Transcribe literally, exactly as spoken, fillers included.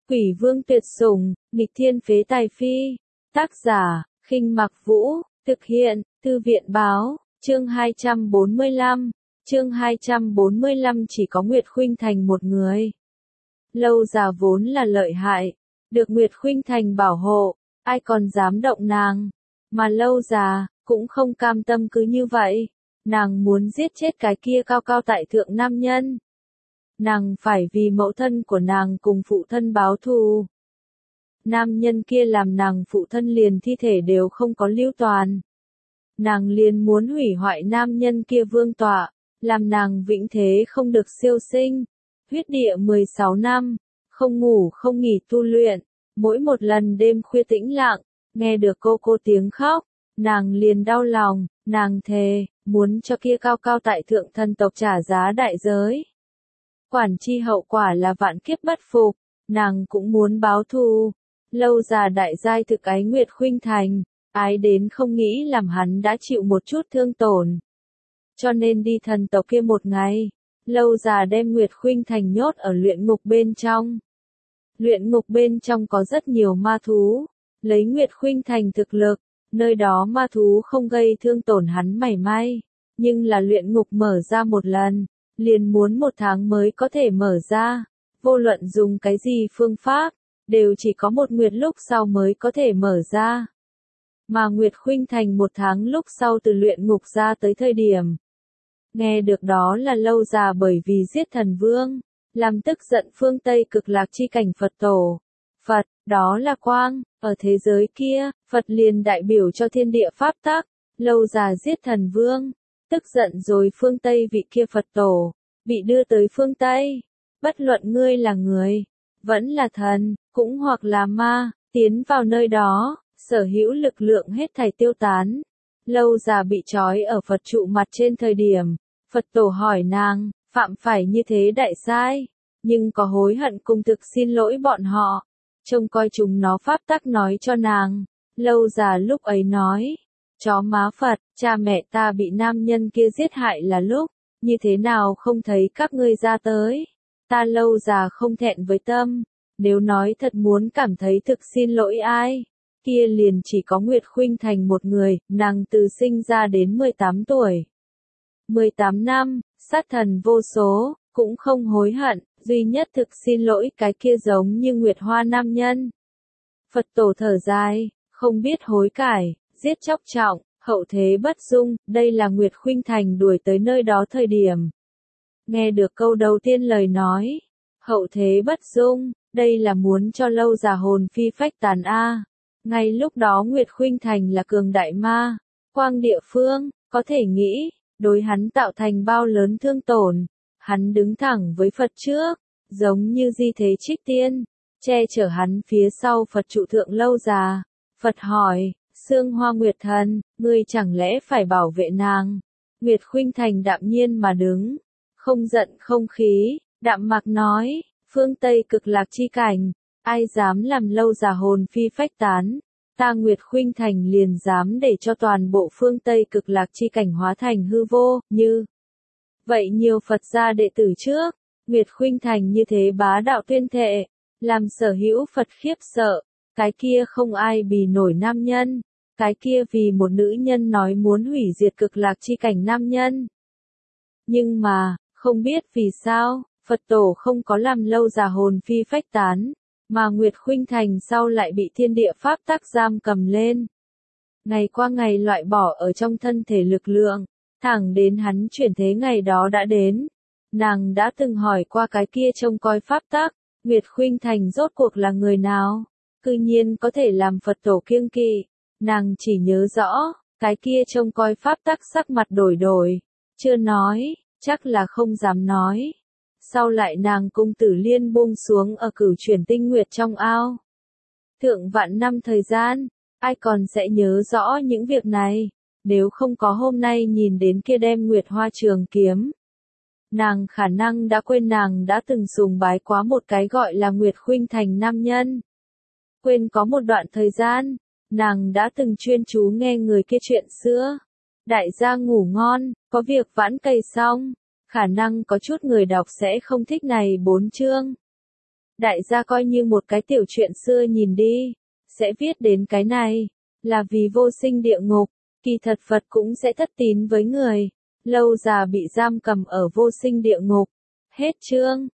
Quỷ vương tuyệt sủng, nghịch thiên phế tài phi. Tác giả, Khinh Mặc Vũ, thực hiện, Thư viện báo, chương hai trăm bốn mươi lăm. Chương hai trăm bốn mươi lăm chỉ có Nguyệt Khuynh Thành một người. Lâu Già vốn là lợi hại, được Nguyệt Khuynh Thành bảo hộ, ai còn dám động nàng. Mà Lâu Già cũng không cam tâm cứ như vậy, nàng muốn giết chết cái kia cao cao tại thượng nam nhân. Nàng phải vì mẫu thân của nàng cùng phụ thân báo thù. Nam nhân kia làm nàng phụ thân liền thi thể đều không có lưu toàn. Nàng liền muốn hủy hoại nam nhân kia vương tọa, làm nàng vĩnh thế không được siêu sinh. Huyết địa mười sáu năm, không ngủ không nghỉ tu luyện, mỗi một lần đêm khuya tĩnh lặng, nghe được cô cô tiếng khóc, nàng liền đau lòng, nàng thề, muốn cho kia cao cao tại thượng thần tộc trả giá đại giới. Quản chi hậu quả là vạn kiếp bất phục, nàng cũng muốn báo thù. Lâu Già đại giai thực ái Nguyệt Khuynh Thành, ái đến không nghĩ làm hắn đã chịu một chút thương tổn. Cho nên đi thần tộc kia một ngày, Lâu Già đem Nguyệt Khuynh Thành nhốt ở luyện ngục bên trong. Luyện ngục bên trong có rất nhiều ma thú, lấy Nguyệt Khuynh Thành thực lực, nơi đó ma thú không gây thương tổn hắn mảy may, nhưng là luyện ngục mở ra một lần, liền muốn một tháng mới có thể mở ra, vô luận dùng cái gì phương pháp, đều chỉ có một nguyệt lúc sau mới có thể mở ra. Mà Nguyệt Khuynh Thành một tháng lúc sau từ luyện ngục ra tới thời điểm. Nghe được đó là Lâu Già bởi vì giết thần vương, làm tức giận phương Tây cực lạc chi cảnh Phật tổ. Phật, đó là quang, ở thế giới kia, Phật liền đại biểu cho thiên địa pháp tắc. Lâu Già giết thần vương, tức giận rồi phương Tây vị kia Phật tổ, bị đưa tới phương Tây. Bất luận ngươi là người, vẫn là thần, cũng hoặc là ma, tiến vào nơi đó, sở hữu lực lượng hết thảy tiêu tán. Lâu Già bị trói ở Phật trụ mặt trên thời điểm, Phật tổ hỏi nàng, phạm phải như thế đại sai, nhưng có hối hận cùng thực xin lỗi bọn họ. Trông coi chúng nó pháp tắc nói cho nàng. Lâu Già lúc ấy nói, chó má Phật, cha mẹ ta bị nam nhân kia giết hại là lúc, như thế nào không thấy các ngươi ra tới. Ta Lâu Già không thẹn với tâm, nếu nói thật muốn cảm thấy thực xin lỗi ai, kia liền chỉ có Nguyệt Khuynh Thành một người, nàng từ sinh ra đến mười tám tuổi. mười tám năm, sát thần vô số, cũng không hối hận, duy nhất thực xin lỗi cái kia giống như Nguyệt Hoa nam nhân. Phật tổ thở dài, không biết hối cải, giết chóc trọng, hậu thế bất dung, đây là Nguyệt Khuynh Thành đuổi tới nơi đó thời điểm. Nghe được câu đầu tiên lời nói, hậu thế bất dung, đây là muốn cho Lâu Già hồn phi phách tán a. Ngay lúc đó Nguyệt Khuynh Thành là cường đại ma, quang địa phương, có thể nghĩ, đối hắn tạo thành bao lớn thương tổn. Hắn đứng thẳng với Phật trước, giống như di thế trích tiên, che chở hắn phía sau Phật trụ thượng Lâu Già. Phật hỏi, Sương Hoa Nguyệt Thần, ngươi chẳng lẽ phải bảo vệ nàng? Nguyệt Khuynh Thành đạm nhiên mà đứng, không giận không khí, đạm mạc nói, phương Tây cực lạc chi cảnh, ai dám làm Lâu Già hồn phi phách tán, ta Nguyệt Khuynh Thành liền dám để cho toàn bộ phương Tây cực lạc chi cảnh hóa thành hư vô, như vậy nhiều Phật gia đệ tử trước, Nguyệt Khuynh Thành như thế bá đạo tuyên thệ, làm sở hữu Phật khiếp sợ, cái kia không ai bì nổi nam nhân, cái kia vì một nữ nhân nói muốn hủy diệt cực lạc chi cảnh nam nhân. Nhưng mà, không biết vì sao, Phật tổ không có làm Lâu Già hồn phi phách tán, mà Nguyệt Khuynh Thành sau lại bị thiên địa pháp tắc giam cầm lên. Ngày qua ngày loại bỏ ở trong thân thể lực lượng, thẳng đến hắn chuyển thế ngày đó đã đến. Nàng đã từng hỏi qua cái kia trông coi pháp tắc, Nguyệt Khuynh Thành rốt cuộc là người nào, cư nhiên có thể làm Phật tổ kiêng kỵ. Nàng chỉ nhớ rõ, cái kia trông coi pháp tắc sắc mặt đổi đổi, chưa nói, chắc là không dám nói. Sau lại nàng cung Tử Liên buông xuống ở Cửu Chuyển Tinh Nguyệt trong ao. Thượng vạn năm thời gian, ai còn sẽ nhớ rõ những việc này, nếu không có hôm nay nhìn đến kia đem Nguyệt Hoa trường kiếm. Nàng khả năng đã quên nàng đã từng sùng bái quá một cái gọi là Nguyệt Khuynh Thành nam nhân. Quên có một đoạn thời gian, nàng đã từng chuyên chú nghe người kia chuyện xưa. Đại gia ngủ ngon, có việc vãn cày xong. Khả năng có chút người đọc sẽ không thích này bốn chương. Đại gia coi như một cái tiểu chuyện xưa nhìn đi, sẽ viết đến cái này, là vì vô sinh địa ngục, kỳ thật Phật cũng sẽ thất tín với người, lâu già bị giam cầm ở vô sinh địa ngục. Hết chương.